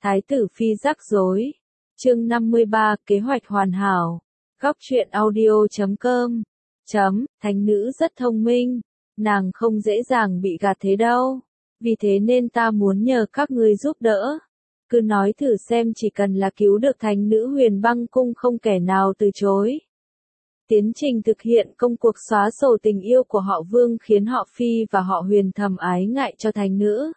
Thái tử phi rắc rối. Chương 53, kế hoạch hoàn hảo. Góc truyện audio.com. Thánh nữ rất thông minh, nàng không dễ dàng bị gạt thế đâu. Vì thế nên ta muốn nhờ các ngươi giúp đỡ. Cứ nói thử xem, chỉ cần là cứu được thánh nữ Huyền Băng Cung không kẻ nào từ chối. Tiến trình thực hiện công cuộc xóa sổ tình yêu của họ Vương khiến họ Phi và họ Huyền thầm ái ngại cho thánh nữ.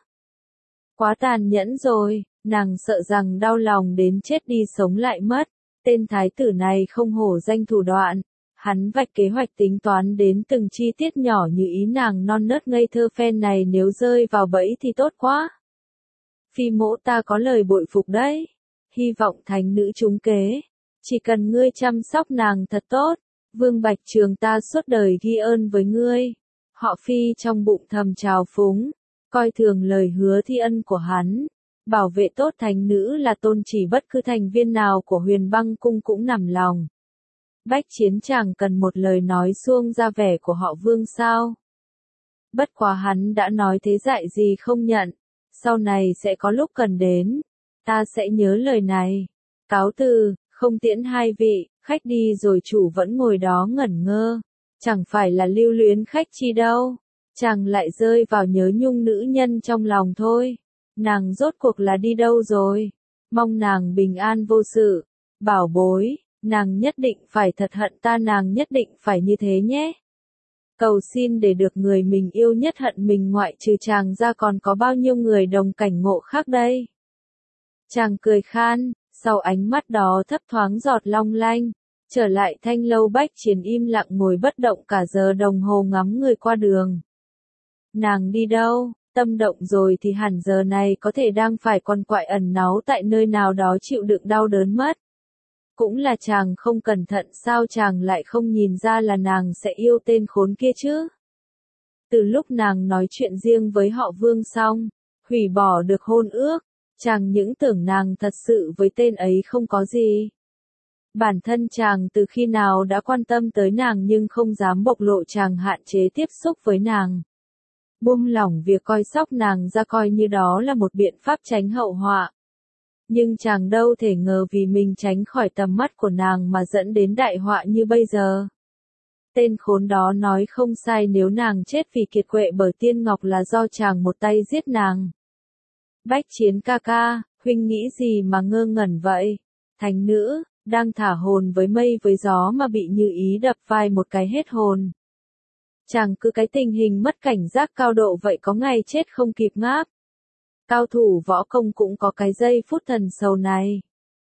Quá tàn nhẫn rồi, nàng sợ rằng đau lòng đến chết đi sống lại mất. Tên thái tử này không hổ danh thủ đoạn. Hắn vạch kế hoạch tính toán đến từng chi tiết nhỏ như ý nàng non nớt ngây thơ phen này nếu rơi vào bẫy thì tốt quá. Phi mỗ ta có lời bội phục đấy. Hy vọng thánh nữ trúng kế. Chỉ cần ngươi chăm sóc nàng thật tốt. Vương Bạch Trường ta suốt đời ghi ơn với ngươi. Họ Phi trong bụng thầm trào phúng. Coi thường lời hứa thi ân của hắn. Bảo vệ tốt thánh nữ là tôn chỉ bất cứ thành viên nào của Huyền Băng Cung cũng nằm lòng. Bách Chiến chẳng cần một lời nói suông ra vẻ của họ Vương sao. Bất quá hắn đã nói thế dạy gì không nhận. Sau này sẽ có lúc cần đến. Ta sẽ nhớ lời này. Cáo từ, không tiễn hai vị, khách đi rồi chủ vẫn ngồi đó ngẩn ngơ. Chẳng phải là lưu luyến khách chi đâu. Chàng lại rơi vào nhớ nhung nữ nhân trong lòng thôi. Nàng rốt cuộc là đi đâu rồi? Mong nàng bình an vô sự. Bảo bối, nàng nhất định phải thật hận ta, nàng nhất định phải như thế nhé. Cầu xin để được người mình yêu nhất hận mình, ngoại trừ chàng ra còn có bao nhiêu người đồng cảnh ngộ khác đây. Chàng cười khan, sau ánh mắt đó thấp thoáng giọt long lanh. Trở lại thanh lâu, Bách Chiến im lặng ngồi bất động cả giờ đồng hồ ngắm người qua đường. Nàng đi đâu? Tâm động rồi thì hẳn giờ này có thể đang phải quằn quại ẩn náu tại nơi nào đó chịu đựng đau đớn mất. Cũng là chàng không cẩn thận, sao chàng lại không nhìn ra là nàng sẽ yêu tên khốn kia chứ? Từ lúc nàng nói chuyện riêng với họ Vương xong, hủy bỏ được hôn ước, chàng những tưởng nàng thật sự với tên ấy không có gì. Bản thân chàng từ khi nào đã quan tâm tới nàng nhưng không dám bộc lộ, chàng hạn chế tiếp xúc với nàng. Buông lỏng việc coi sóc nàng ra, coi như đó là một biện pháp tránh hậu họa. Nhưng chàng đâu thể ngờ vì mình tránh khỏi tầm mắt của nàng mà dẫn đến đại họa như bây giờ. Tên khốn đó nói không sai, nếu nàng chết vì kiệt quệ bởi Tiên Ngọc là do chàng một tay giết nàng. Bách Chiến ca ca, huynh nghĩ gì mà ngơ ngẩn vậy? Thánh nữ, đang thả hồn với mây với gió mà bị Như Ý đập vai một cái hết hồn. Chàng cứ cái tình hình mất cảnh giác cao độ vậy, có ngày chết không kịp ngáp. Cao thủ võ công cũng có cái giây phút thần sầu này.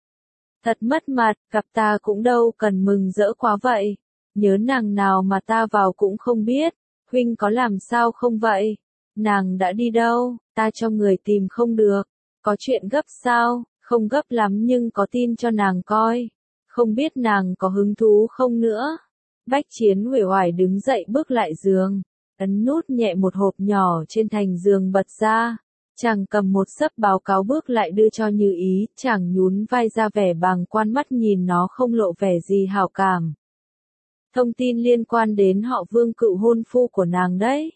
Thật mất mặt, gặp ta cũng đâu cần mừng rỡ quá vậy. Nhớ nàng nào mà ta vào cũng không biết. Huynh có làm sao không vậy? Nàng đã đi đâu? Ta cho người tìm không được. Có chuyện gấp sao? Không gấp lắm nhưng có tin cho nàng coi. Không biết nàng có hứng thú không nữa. Bách Chiến uể oải đứng dậy bước lại giường. Ấn nút nhẹ một hộp nhỏ trên thành giường bật ra. Chàng cầm một xấp báo cáo bước lại đưa cho Như Ý, chàng nhún vai ra vẻ bàng quan, mắt nhìn nó không lộ vẻ gì hảo cảm. Thông tin liên quan đến họ Vương, cựu hôn phu của nàng đấy.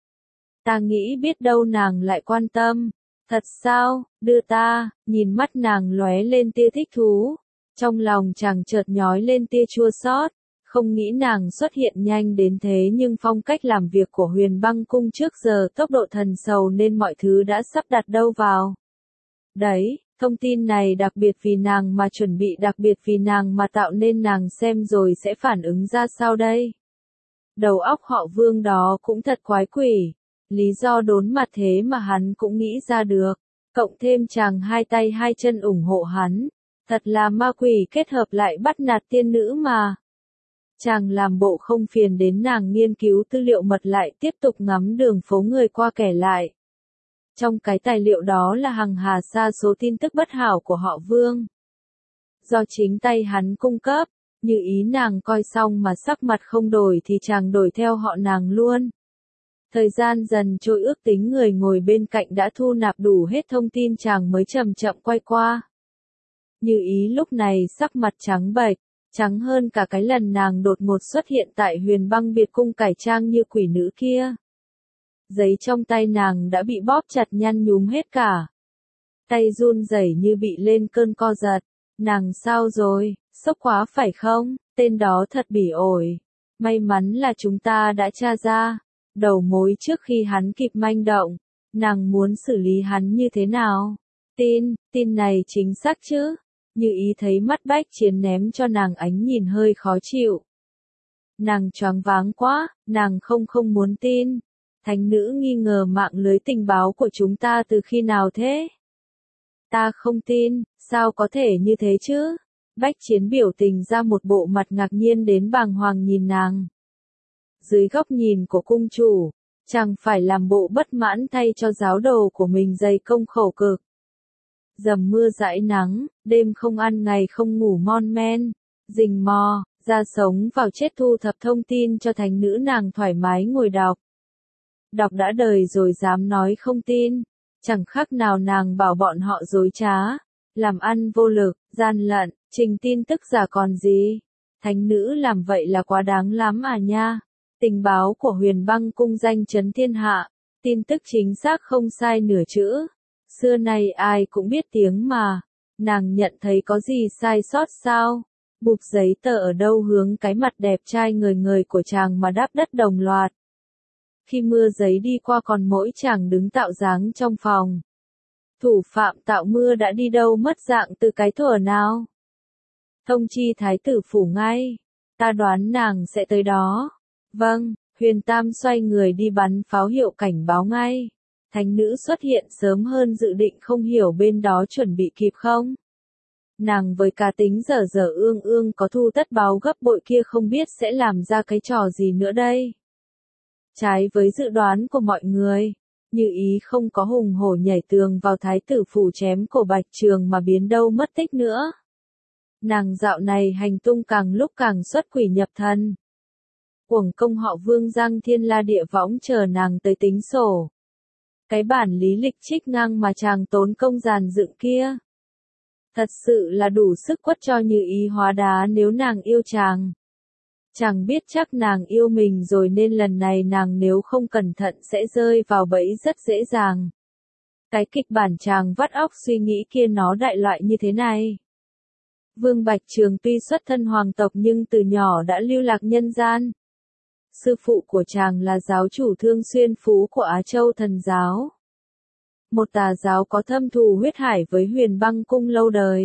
Ta nghĩ biết đâu nàng lại quan tâm. Thật sao? Đưa ta. Nhìn mắt nàng lóe lên tia thích thú. Trong lòng chàng chợt nhói lên tia chua xót. Không nghĩ nàng xuất hiện nhanh đến thế, nhưng phong cách làm việc của Huyền Băng Cung trước giờ tốc độ thần sầu nên mọi thứ đã sắp đặt đâu vào. Đấy, thông tin này đặc biệt vì nàng mà chuẩn bị, đặc biệt vì nàng mà tạo nên, nàng xem rồi sẽ phản ứng ra sao đây? Đầu óc họ Vương đó cũng thật quái quỷ. Lý do đốn mặt thế mà hắn cũng nghĩ ra được. Cộng thêm chàng hai tay hai chân ủng hộ hắn. Thật là ma quỷ kết hợp lại bắt nạt tiên nữ mà. Chàng làm bộ không phiền đến nàng nghiên cứu tư liệu mật, lại tiếp tục ngắm đường phố người qua kẻ lại. Trong cái tài liệu đó là hằng hà sa số tin tức bất hảo của họ Vương. Do chính tay hắn cung cấp, Như Ý nàng coi xong mà sắc mặt không đổi thì chàng đổi theo họ nàng luôn. Thời gian dần trôi, ước tính người ngồi bên cạnh đã thu nạp đủ hết thông tin, chàng mới chậm chậm quay qua. Như Ý lúc này sắc mặt trắng bệch. Trắng hơn cả cái lần nàng đột ngột xuất hiện tại Huyền Băng Biệt Cung cải trang như quỷ nữ kia. Giấy trong tay nàng đã bị bóp chặt nhăn nhúm hết cả. tay run rẩy như bị lên cơn co giật. Nàng sao rồi, sốc quá phải không, tên đó thật bỉ ổi. May mắn là chúng ta đã tra ra đầu mối trước khi hắn kịp manh động. Nàng muốn xử lý hắn như thế nào? Tin này chính xác chứ? Như ý thấy mắt Bách Chiến ném cho nàng ánh nhìn hơi khó chịu. Nàng choáng váng quá, nàng không muốn tin. Thánh nữ nghi ngờ mạng lưới tình báo của chúng ta từ khi nào thế? Ta không tin, sao có thể như thế chứ? Bách Chiến biểu tình ra một bộ mặt ngạc nhiên đến bàng hoàng nhìn nàng. Dưới góc nhìn của cung chủ, chẳng phải làm bộ bất mãn thay cho giáo đồ của mình dày công khổ cực. Dầm mưa dãi nắng, đêm không ăn ngày không ngủ mon men, rình mò, ra sống vào chết thu thập thông tin cho thánh nữ nàng thoải mái ngồi đọc. Đọc đã đời rồi dám nói không tin, chẳng khác nào nàng bảo bọn họ dối trá, làm ăn vô lực, gian lận, trình tin tức giả còn gì. Thánh nữ làm vậy là quá đáng lắm à nha. Tình báo của Huyền Băng cung danh chấn thiên hạ, tin tức chính xác không sai nửa chữ. Xưa nay ai cũng biết tiếng mà, nàng nhận thấy có gì sai sót sao? Bục giấy tờ ở đâu hướng cái mặt đẹp trai ngời ngời của chàng mà đáp đất đồng loạt. Khi mưa giấy đi qua còn mỗi chàng đứng tạo dáng trong phòng. Thủ phạm tạo mưa đã đi đâu mất dạng từ cái thuở nào? Thông chi thái tử phủ ngay, ta đoán nàng sẽ tới đó. Vâng, Huyền Tam xoay người đi bắn pháo hiệu cảnh báo ngay. Thánh nữ xuất hiện sớm hơn dự định, không hiểu bên đó chuẩn bị kịp không? Nàng với cá tính dở dở ương ương có thu tất báo gấp bội kia không biết sẽ làm ra cái trò gì nữa đây. Trái với dự đoán của mọi người, Như Ý không có hùng hổ nhảy tường vào thái tử phủ chém cổ Bạch Trường mà biến đâu mất tích nữa. Nàng dạo này hành tung càng lúc càng xuất quỷ nhập thần. Uổng công họ Vương Giang thiên la địa võng chờ nàng tới tính sổ. Cái bản lý lịch trích ngang mà chàng tốn công dàn dựng kia. Thật sự là đủ sức quất cho Như Ý hóa đá nếu nàng yêu chàng. Chàng biết chắc nàng yêu mình rồi nên lần này nàng nếu không cẩn thận sẽ rơi vào bẫy rất dễ dàng. Cái kịch bản chàng vắt óc suy nghĩ kia nó đại loại như thế này. Vương Bạch Trường tuy xuất thân hoàng tộc nhưng từ nhỏ đã lưu lạc nhân gian. Sư phụ của chàng là giáo chủ Thương Xuyên Phú của Á Châu Thần Giáo. Một tà giáo có thâm thù huyết hải với Huyền Băng cung lâu đời.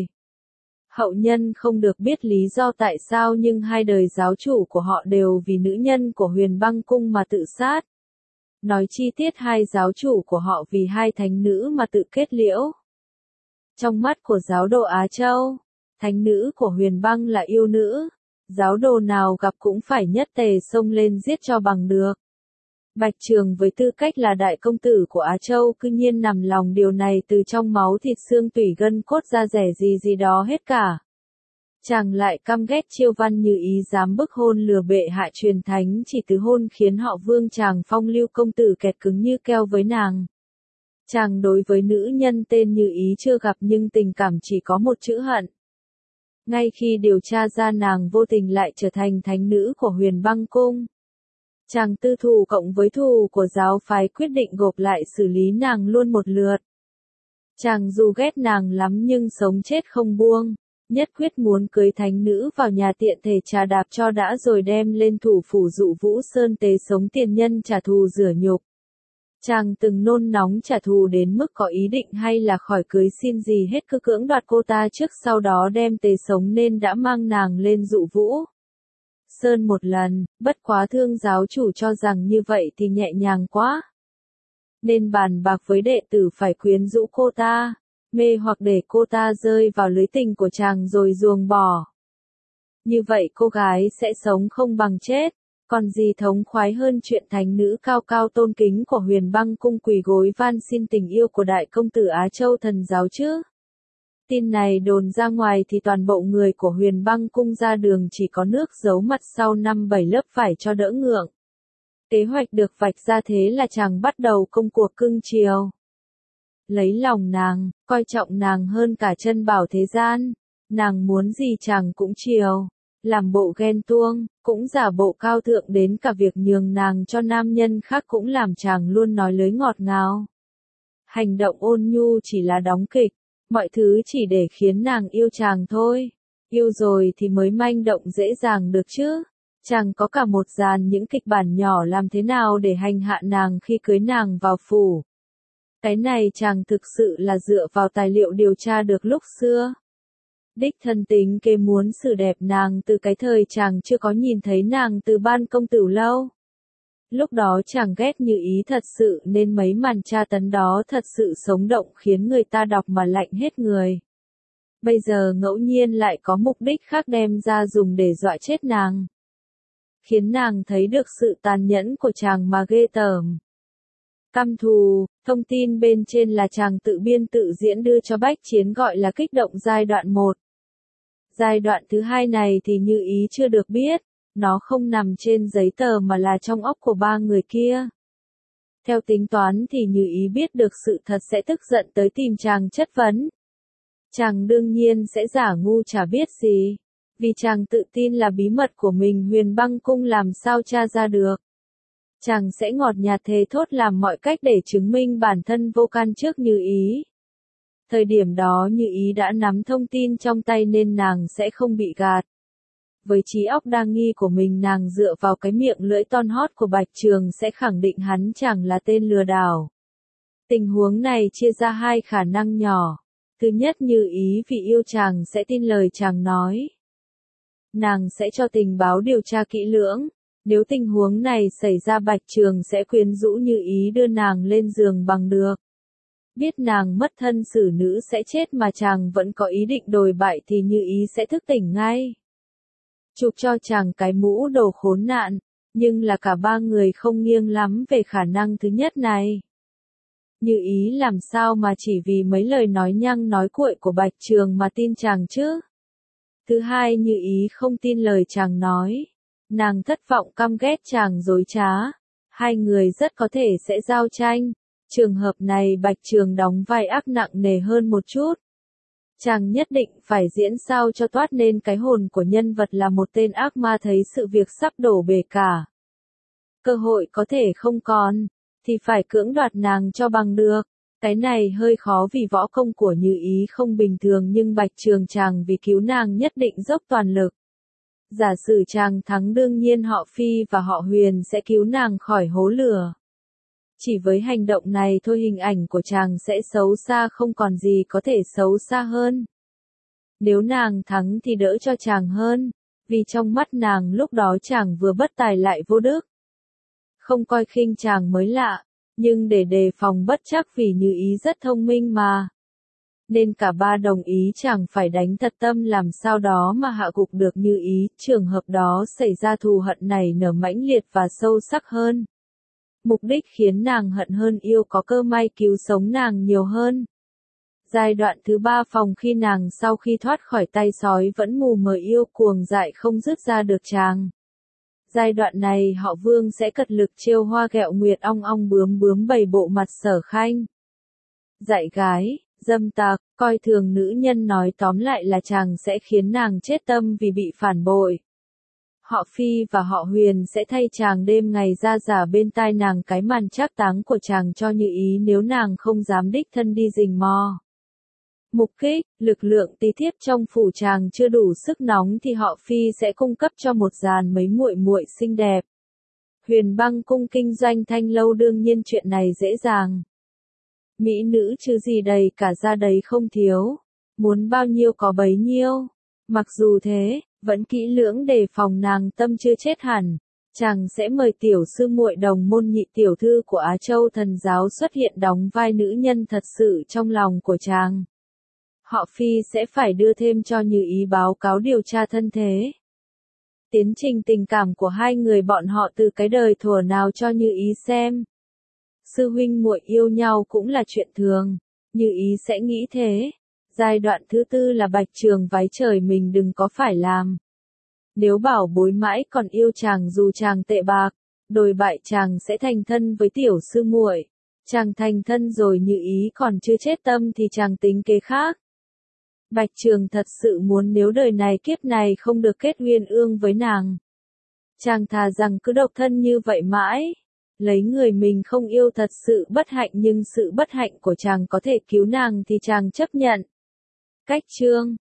Hậu nhân không được biết lý do tại sao nhưng hai đời giáo chủ của họ đều vì nữ nhân của Huyền Băng cung mà tự sát. Nói chi tiết hai giáo chủ của họ vì hai thánh nữ mà tự kết liễu. Trong mắt của giáo đồ Á Châu, thánh nữ của Huyền Băng là yêu nữ. Giáo đồ nào gặp cũng phải nhất tề xông lên giết cho bằng được. Bạch Trường với tư cách là đại công tử của Á Châu cư nhiên nằm lòng điều này từ trong máu thịt xương tủy gân cốt ra rẻ gì đó hết cả. Chàng lại căm ghét Chiêu Văn Như Ý dám bức hôn lừa bệ hạ truyền thánh chỉ từ hôn khiến họ Vương chàng phong lưu công tử kẹt cứng như keo với nàng. Chàng đối với nữ nhân tên Như Ý chưa gặp nhưng tình cảm chỉ có một chữ hận. Ngay khi điều tra ra nàng vô tình lại trở thành thánh nữ của Huyền Băng cung. Chàng tư thù cộng với thù của giáo phái quyết định gộp lại xử lý nàng luôn một lượt. Chàng dù ghét nàng lắm nhưng sống chết không buông, nhất quyết muốn cưới thánh nữ vào nhà tiện thể trà đạp cho đã rồi đem lên thủ phủ dụ Vũ Sơn tế sống tiền nhân trả thù rửa nhục. Chàng từng nôn nóng trả thù đến mức có ý định hay là khỏi cưới xin gì hết cứ cưỡng đoạt cô ta trước sau đó đem tế sống nên đã mang nàng lên dụ Vũ Sơn một lần, bất quá Thương giáo chủ cho rằng như vậy thì nhẹ nhàng quá. Nên bàn bạc với đệ tử phải quyến rũ cô ta, mê hoặc để cô ta rơi vào lưới tình của chàng rồi ruồng bỏ. Như vậy cô gái sẽ sống không bằng chết, còn gì thống khoái hơn chuyện thánh nữ cao cao tôn kính của Huyền Băng cung quỳ gối van xin tình yêu của đại công tử Á Châu Thần Giáo chứ. Tin này đồn ra ngoài thì toàn bộ người của Huyền Băng cung ra đường chỉ có nước giấu mặt sau 5-7 lớp vải cho đỡ ngượng. Kế hoạch được vạch ra thế là chàng bắt đầu công cuộc cưng chiều. Lấy lòng nàng, coi trọng nàng hơn cả chân bảo thế gian, nàng muốn gì chàng cũng chiều. Làm bộ ghen tuông, cũng giả bộ cao thượng đến cả việc nhường nàng cho nam nhân khác cũng làm chàng luôn nói lưới ngọt ngào. Hành động ôn nhu chỉ là đóng kịch, Mọi thứ chỉ để khiến nàng yêu chàng thôi. Yêu rồi thì mới manh động dễ dàng được chứ. Chàng có cả một dàn những kịch bản nhỏ làm thế nào để hành hạ nàng khi cưới nàng vào phủ. Cái này chàng thực sự là dựa vào tài liệu điều tra được lúc xưa. Đích thân tính kế muốn xử đẹp nàng từ cái thời chàng chưa có nhìn thấy nàng từ ban công tử lâu. Lúc đó chàng ghét Như Ý thật sự nên mấy màn tra tấn đó thật sự sống động khiến người ta đọc mà lạnh hết người. Bây giờ ngẫu nhiên lại có mục đích khác đem ra dùng để dọa chết nàng. Khiến nàng thấy được sự tàn nhẫn của chàng mà ghê tởm. Căm thù, thông tin bên trên là chàng tự biên tự diễn đưa cho Bách Chiến gọi là kích động giai đoạn 1. Giai đoạn thứ 2 này thì Như Ý chưa được biết, nó không nằm trên giấy tờ mà là trong óc của ba người kia. Theo tính toán thì Như Ý biết được sự thật sẽ tức giận tới tìm chàng chất vấn. Chàng đương nhiên sẽ giả ngu chả biết gì, vì chàng tự tin là bí mật của mình Huyền Băng Cung làm sao tra ra được. Chàng sẽ ngọt nhạt thề thốt làm mọi cách để chứng minh bản thân vô can trước Như Ý. Thời điểm đó Như Ý đã nắm thông tin trong tay nên nàng sẽ không bị gạt. Với trí óc đa nghi của mình nàng dựa vào cái miệng lưỡi ton hót của Bạch Trường sẽ khẳng định hắn chẳng là tên lừa đảo. Tình huống này chia ra hai khả năng nhỏ. Thứ nhất, Như Ý vì yêu chàng sẽ tin lời chàng nói. Nàng sẽ cho tình báo điều tra kỹ lưỡng. Nếu tình huống này xảy ra Bạch Trường sẽ quyến rũ Như Ý đưa nàng lên giường bằng được. Biết nàng mất thân xử nữ sẽ chết mà chàng vẫn có ý định đồi bại thì Như Ý sẽ thức tỉnh ngay. Chụp cho chàng cái mũ đồ khốn nạn, nhưng là cả ba người không nghiêng lắm về khả năng thứ nhất này. Như Ý làm sao mà chỉ vì mấy lời nói nhăng nói cuội của Bạch Trường mà tin chàng chứ? Thứ hai, Như Ý không tin lời chàng nói. Nàng thất vọng căm ghét chàng dối trá. Hai người rất có thể sẽ giao tranh. Trường hợp này Bạch Trường đóng vai ác nặng nề hơn một chút. Chàng nhất định phải diễn sao cho toát nên cái hồn của nhân vật là một tên ác ma thấy sự việc sắp đổ bể cả. Cơ hội có thể không còn, thì phải cưỡng đoạt nàng cho bằng được. Cái này hơi khó vì võ công của Như Ý không bình thường nhưng Bạch Trường chàng vì cứu nàng nhất định dốc toàn lực. Giả sử chàng thắng đương nhiên họ Phi và họ Huyền sẽ cứu nàng khỏi hố lửa. Chỉ với hành động này thôi hình ảnh của chàng sẽ xấu xa không còn gì có thể xấu xa hơn. Nếu nàng thắng thì đỡ cho chàng hơn, vì trong mắt nàng lúc đó chàng vừa bất tài lại vô đức. Không coi khinh chàng mới lạ, nhưng để đề phòng bất trắc vì Như Ý rất thông minh mà. Nên cả ba đồng ý chàng phải đánh thật tâm làm sao đó mà hạ gục được Như Ý, trường hợp đó xảy ra thù hận này nở mãnh liệt và sâu sắc hơn. Mục đích khiến nàng hận hơn yêu có cơ may cứu sống nàng nhiều hơn. Giai đoạn thứ 3 phòng khi nàng sau khi thoát khỏi tay sói vẫn mù mờ yêu cuồng dại không dứt ra được chàng. Giai đoạn này họ Vương sẽ cật lực trêu hoa ghẹo nguyệt ong ong bướm bướm bày bộ mặt Sở Khanh. Dạy gái, dâm tặc, coi thường nữ nhân nói tóm lại là chàng sẽ khiến nàng chết tâm vì bị phản bội. Họ Phi và họ Huyền sẽ thay chàng đêm ngày ra giả bên tai nàng cái màn trác táng của chàng cho Như Ý nếu nàng không dám đích thân đi rình mò. Mục kích, lực lượng tí thiếp trong phủ chàng chưa đủ sức nóng thì họ Phi sẽ cung cấp cho một dàn mấy muội muội xinh đẹp. Huyền Băng Cung kinh doanh thanh lâu đương nhiên chuyện này dễ dàng. Mỹ nữ chứ gì đầy cả ra đấy không thiếu. Muốn bao nhiêu có bấy nhiêu. Mặc dù thế, vẫn kỹ lưỡng đề phòng nàng tâm chưa chết hẳn. Chàng sẽ mời tiểu sư muội Đồng Môn nhị tiểu thư của Á Châu Thần Giáo xuất hiện đóng vai nữ nhân thật sự trong lòng của chàng. Họ Phi sẽ phải đưa thêm cho Như Ý báo cáo điều tra thân thế. Tiến trình tình cảm của hai người bọn họ từ cái đời thuở nào cho Như Ý xem. Sư huynh muội yêu nhau cũng là chuyện thường. Như Ý sẽ nghĩ thế. Giai đoạn thứ 4 là Bạch Trường vái trời mình đừng có phải làm. Nếu bảo bối mãi còn yêu chàng dù chàng tệ bạc, đồi bại chàng sẽ thành thân với tiểu sư muội. Chàng thành thân rồi Như Ý còn chưa chết tâm thì chàng tính kế khác. Bạch Trường thật sự muốn nếu đời này kiếp này không được kết uyên ương với nàng. Chàng thà rằng cứ độc thân như vậy mãi. Lấy người mình không yêu thật sự bất hạnh nhưng sự bất hạnh của chàng có thể cứu nàng thì chàng chấp nhận. Cách chương